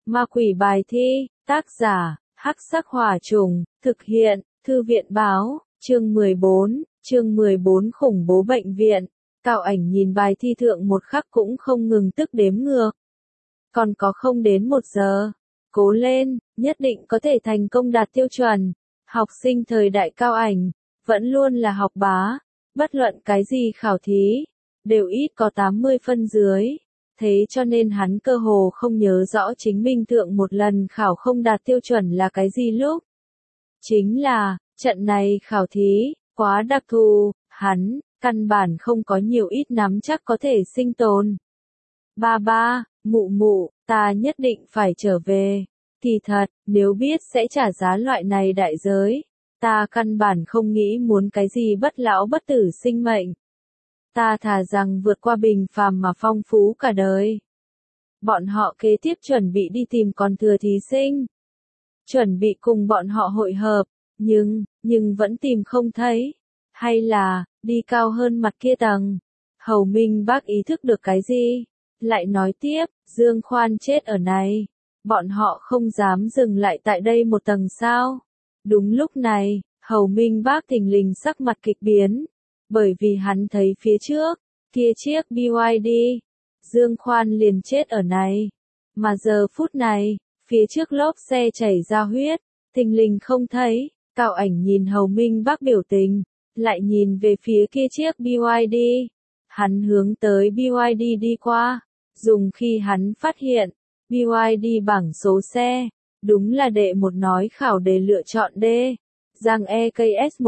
Ma quỷ bài thi, tác giả, Hắc Sắc Hỏa Trùng, thực hiện, Thư viện báo, chương 14 khủng bố bệnh viện. Cao Ảnh nhìn bài thi thượng một khắc cũng không ngừng tức đếm ngược. Còn có không đến 1 giờ. Cố lên, nhất định có thể thành công đạt tiêu chuẩn. Học sinh thời đại Cao Ảnh, vẫn luôn là học bá. Bất luận cái gì khảo thí, đều ít có 80 phân dưới. Thế cho nên hắn cơ hồ không nhớ rõ chính mình thượng một lần khảo không đạt tiêu chuẩn là cái gì lúc. Chính là, trận này khảo thí, quá đặc thù, hắn, căn bản không có nhiều ít nắm chắc có thể sinh tồn. Ba, mụ, ta nhất định phải trở về. Kỳ thật, nếu biết sẽ trả giá loại này đại giới, ta căn bản không nghĩ muốn cái gì bất lão bất tử sinh mệnh. Ta thà rằng vượt qua bình phàm mà phong phú cả đời. Bọn họ kế tiếp chuẩn bị đi tìm còn thừa thí sinh. Chuẩn bị cùng bọn họ hội hợp, nhưng vẫn tìm không thấy. Hay là, đi cao hơn mặt kia tầng. Hầu Minh Bác ý thức được cái gì? Lại nói tiếp, Dương Khoan chết ở này. Bọn họ không dám dừng lại tại đây một tầng sao? Đúng lúc này, Hầu Minh Bác thình lình sắc mặt kịch biến. Bởi vì hắn thấy phía trước, kia chiếc BYD, Dương Khoan liền chết ở này. Mà giờ phút này, phía trước lốp xe chảy ra huyết, thình lình không thấy. Cao Ảnh nhìn Hầu Minh Bác biểu tình, lại nhìn về phía kia chiếc BYD. Hắn hướng tới BYD đi qua, dùng khi hắn phát hiện, BYD bảng số xe, đúng là đệ một nói khảo đề lựa chọn D, Giang EKS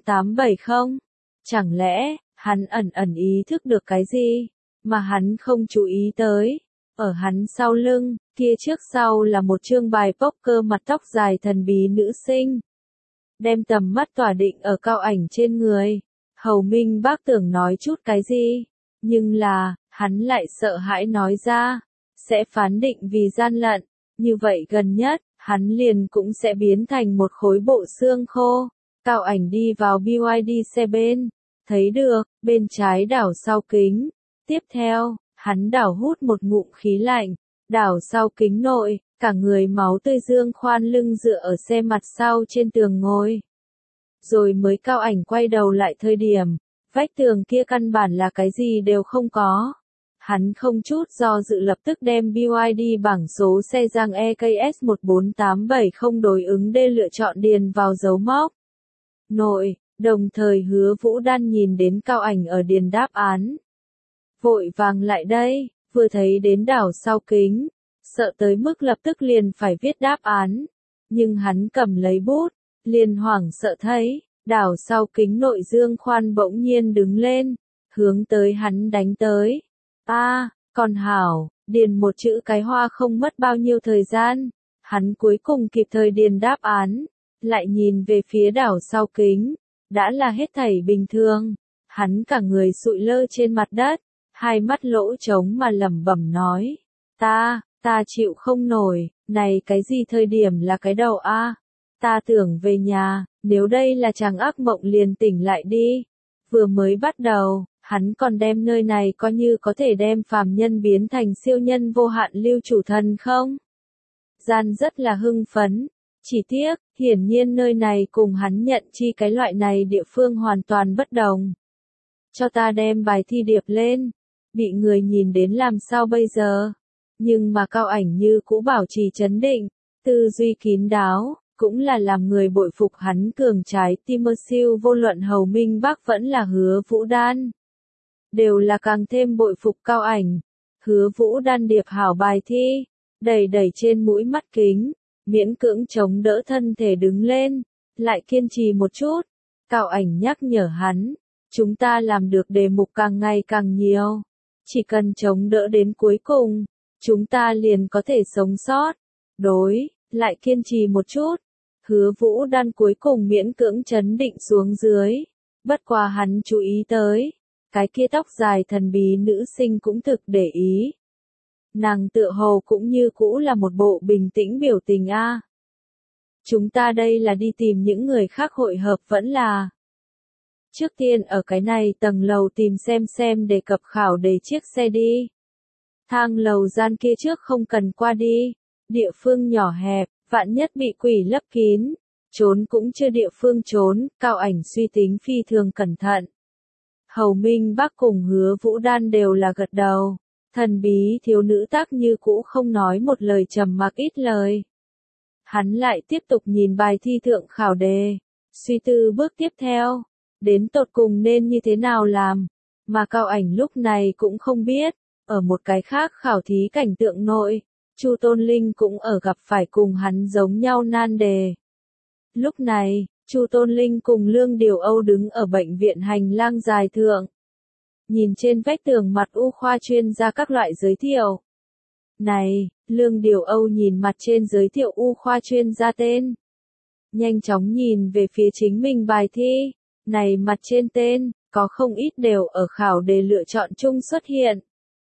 14870. Chẳng lẽ, hắn ẩn ý thức được cái gì, mà hắn không chú ý tới. Ở hắn sau lưng, kia trước sau là một chương bài poker mặt tóc dài thần bí nữ sinh. Đem tầm mắt tỏa định ở Cao Ảnh trên người. Hầu Minh Bác tưởng nói chút cái gì, nhưng là, hắn lại sợ hãi nói ra, sẽ phán định vì gian lận. Như vậy gần nhất, hắn liền cũng sẽ biến thành một khối bộ xương khô. Cao Ảnh đi vào BYD xe bên. Thấy được, bên trái đảo sau kính. Tiếp theo, hắn đảo hút một ngụm khí lạnh, đảo sau kính nội, cả người máu tươi Dương Khoan lưng dựa ở xe mặt sau trên tường ngồi. Rồi mới Cao Ảnh quay đầu lại thời điểm, vách tường kia căn bản là cái gì đều không có. Hắn không chút do dự lập tức đem BYD bảng số xe Giang EKS 14870 đối ứng D lựa chọn điền vào dấu mốc nội. Đồng thời Hứa Vũ Đan nhìn đến Cao Ảnh ở điền đáp án. Vội vàng lại đây, vừa thấy đến đảo sau kính, sợ tới mức lập tức liền phải viết đáp án. Nhưng hắn cầm lấy bút, liền hoảng sợ thấy, đảo sau kính nội Dương Khoan bỗng nhiên đứng lên, hướng tới hắn đánh tới. Còn hảo, điền một chữ cái hoa không mất bao nhiêu thời gian. Hắn cuối cùng kịp thời điền đáp án, lại nhìn về phía đảo sau kính. Đã là hết thảy bình thường, hắn cả người sụi lơ trên mặt đất, hai mắt lỗ trống mà lẩm bẩm nói, ta chịu không nổi, này cái gì thời điểm là cái đầu a? Ta tưởng về nhà, nếu đây là chàng ác mộng liền tỉnh lại đi. Vừa mới bắt đầu, hắn còn đem nơi này coi như có thể đem phàm nhân biến thành siêu nhân vô hạn lưu chủ thần không? Gian rất là hưng phấn. Chỉ tiếc, hiển nhiên nơi này cùng hắn nhận chi cái loại này địa phương hoàn toàn bất đồng. Cho ta đem bài thi điệp lên. Bị người nhìn đến làm sao bây giờ? Nhưng mà Cao Ảnh như cũ bảo trì trấn định, tư duy kín đáo, cũng là làm người bội phục hắn cường trái tim siêu vô luận Hầu Minh Bác vẫn là Hứa Vũ Đan. Đều là càng thêm bội phục Cao Ảnh. Hứa Vũ Đan điệp hảo bài thi, đẩy trên mũi mắt kính. Miễn cưỡng chống đỡ thân thể đứng lên, lại kiên trì một chút. Cao Ảnh nhắc nhở hắn, chúng ta làm được đề mục càng ngày càng nhiều. Chỉ cần chống đỡ đến cuối cùng, chúng ta liền có thể sống sót. Lại kiên trì một chút. Hứa Vũ Đan cuối cùng miễn cưỡng trấn định xuống dưới. Bất quá hắn chú ý tới, cái kia tóc dài thần bí nữ sinh cũng thực để ý. Nàng tựa hồ cũng như cũ là một bộ bình tĩnh biểu tình a. Chúng ta đây là đi tìm những người khác hội hợp vẫn là. Trước tiên ở cái này tầng lầu tìm xem đề cập khảo đề chiếc xe đi. Thang lầu gian kia trước không cần qua đi. Địa phương nhỏ hẹp, vạn nhất bị quỷ lấp kín, trốn cũng chưa địa phương trốn, Cao Ảnh suy tính phi thường cẩn thận. Hầu Minh Bắc cùng Hứa Vũ Đan đều là gật đầu, thần bí thiếu nữ tác như cũ không nói một lời, trầm mặc ít lời. Hắn lại tiếp tục nhìn bài thi thượng khảo đề, suy tư bước tiếp theo, đến tột cùng nên như thế nào làm, mà Cao Ảnh lúc này cũng không biết. Ở một cái khác khảo thí cảnh tượng nội, Chu Tôn Linh cũng ở gặp phải cùng hắn giống nhau nan đề. Lúc này, Chu Tôn Linh cùng Lương Điều Âu đứng ở bệnh viện hành lang dài thượng. Nhìn trên vách tường mặt u khoa chuyên gia các loại giới thiệu. Này, Lương Điều Âu nhìn mặt trên giới thiệu u khoa chuyên gia tên. Nhanh chóng nhìn về phía chính mình bài thi. Này mặt trên tên, có không ít đều ở khảo đề lựa chọn chung xuất hiện.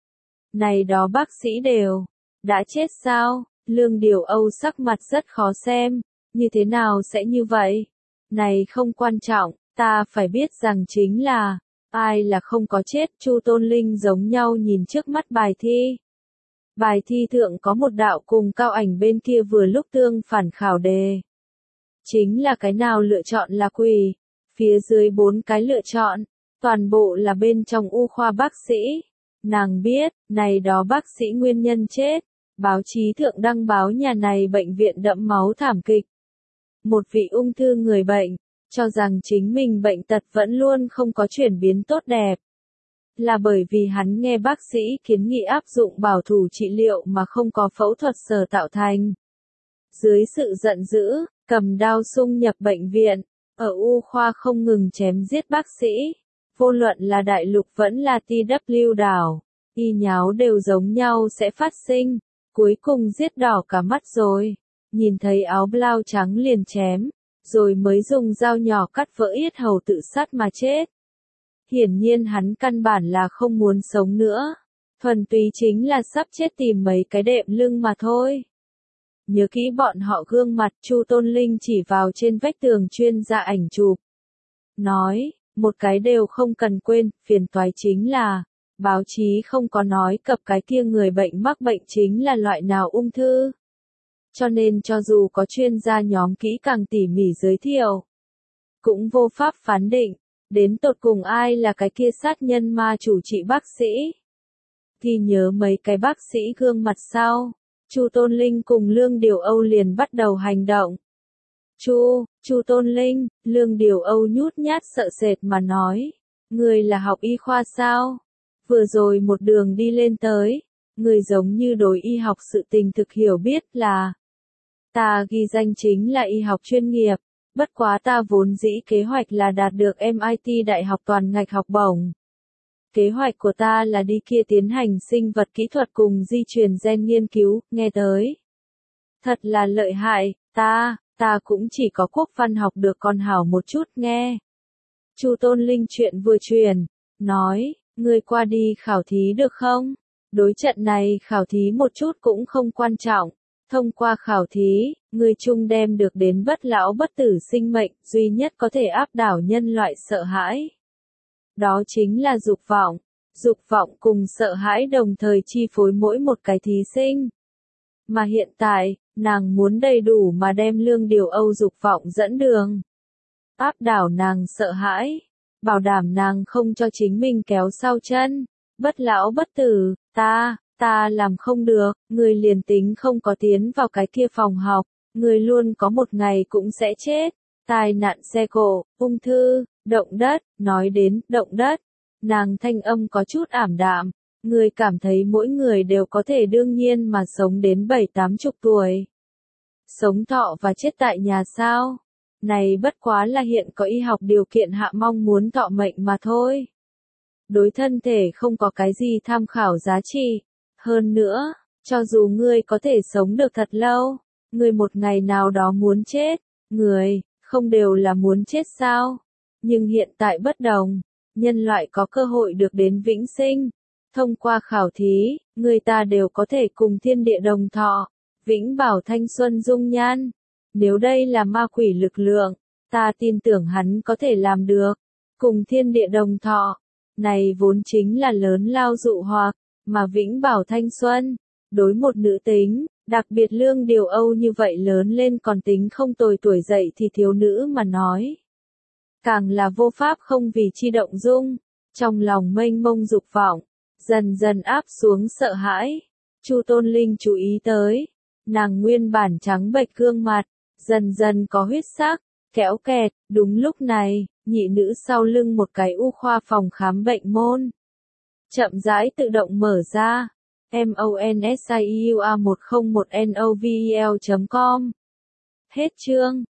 Này đó bác sĩ đều đã chết sao? Lương Điều Âu sắc mặt rất khó xem, như thế nào sẽ như vậy? Này không quan trọng, ta phải biết rằng chính là, ai là không có chết. Chu Tôn Linh giống nhau nhìn trước mắt bài thi. Bài thi thượng có một đạo cùng Cao Ảnh bên kia vừa lúc tương phản khảo đề. Chính là cái nào lựa chọn là quỷ, phía dưới 4 cái lựa chọn, toàn bộ là bên trong u khoa bác sĩ. Nàng biết, này đó bác sĩ nguyên nhân chết. Báo chí thượng đăng báo nhà này bệnh viện đẫm máu thảm kịch. Một vị ung thư người bệnh, cho rằng chính mình bệnh tật vẫn luôn không có chuyển biến tốt đẹp. Là bởi vì hắn nghe bác sĩ kiến nghị áp dụng bảo thủ trị liệu mà không có phẫu thuật sở tạo thành. Dưới sự giận dữ, cầm đao xung nhập bệnh viện, ở U khoa không ngừng chém giết bác sĩ. Vô luận là đại lục vẫn là TW đảo, y nháo đều giống nhau sẽ phát sinh. Cuối cùng giết đỏ cả mắt rồi, nhìn thấy áo blau trắng liền chém, rồi mới dùng dao nhỏ cắt vỡ yết hầu tự sát mà chết. Hiển nhiên hắn căn bản là không muốn sống nữa, thuần túy chính là sắp chết tìm mấy cái đệm lưng mà thôi. Nhớ kỹ bọn họ gương mặt. Chu Tôn Linh chỉ vào trên vách tường chuyên gia ảnh chụp. Nói, một cái đều không cần quên, phiền toái chính là, báo chí không có nói cập cái kia người bệnh mắc bệnh chính là loại nào ung thư. Cho nên cho dù có chuyên gia nhóm kỹ càng tỉ mỉ giới thiệu, cũng vô pháp phán định, đến tột cùng ai là cái kia sát nhân ma chủ trị bác sĩ. Ghi nhớ mấy cái bác sĩ gương mặt sau, Chu Tôn Linh cùng Lương Điều Âu liền bắt đầu hành động. Chu Tôn Linh, Lương Điều Âu nhút nhát sợ sệt mà nói, người là học y khoa sao? Vừa rồi một đường đi lên tới, người giống như đối y học sự tình thực hiểu biết là. Ta ghi danh chính là y học chuyên nghiệp, bất quá ta vốn dĩ kế hoạch là đạt được MIT đại học toàn ngạch học bổng. Kế hoạch của ta là đi kia tiến hành sinh vật kỹ thuật cùng di truyền gen nghiên cứu, nghe tới. Thật là lợi hại, ta cũng chỉ có quốc văn học được còn hảo một chút nghe. Chu Tôn Linh chuyện vừa truyền, nói, ngươi qua đi khảo thí được không? Đối trận này khảo thí một chút cũng không quan trọng. Thông qua khảo thí, ngươi chung đem được đến bất lão bất tử sinh mệnh, duy nhất có thể áp đảo nhân loại sợ hãi. Đó chính là dục vọng. Dục vọng cùng sợ hãi đồng thời chi phối mỗi một cái thí sinh. Mà hiện tại, nàng muốn đầy đủ mà đem Lương Điều Âu dục vọng dẫn đường. Áp đảo nàng sợ hãi. Bảo đảm nàng không cho chính mình kéo sau chân. Bất lão bất tử, ta làm không được, người liền tính không có tiến vào cái kia phòng học, người luôn có một ngày cũng sẽ chết. Tai nạn xe cộ, ung thư, động đất, nói đến động đất. Nàng thanh âm có chút ảm đạm, người cảm thấy mỗi người đều có thể đương nhiên mà sống đến 7-80 tuổi. Sống thọ và chết tại nhà sao? Này bất quá là hiện có y học điều kiện hạ mong muốn thọ mệnh mà thôi. Đối thân thể không có cái gì tham khảo giá trị. Hơn nữa, cho dù ngươi có thể sống được thật lâu, ngươi một ngày nào đó muốn chết, người, không đều là muốn chết sao? Nhưng hiện tại bất đồng, nhân loại có cơ hội được đến vĩnh sinh. Thông qua khảo thí, người ta đều có thể cùng thiên địa đồng thọ, vĩnh bảo thanh xuân dung nhan. Nếu đây là ma quỷ lực lượng, ta tin tưởng hắn có thể làm được. Cùng thiên địa đồng thọ, này vốn chính là lớn lao dụ hoặc, mà vĩnh bảo thanh xuân, đối một nữ tính, Đặc biệt lương điều Âu như vậy lớn lên còn tính không tồi, tuổi dậy thì thiếu nữ mà nói. Càng là vô pháp không vì chi động dung, trong lòng mênh mông dục vọng, dần dần áp xuống sợ hãi. Chu Tôn Linh chú ý tới, nàng nguyên bản trắng bệch gương mặt, dần dần có huyết sắc, kéo kẹt, đúng lúc này, nhị nữ sau lưng một cái u khoa phòng khám bệnh môn. Chậm rãi tự động mở ra, monsiua101novel.com. Hết chương.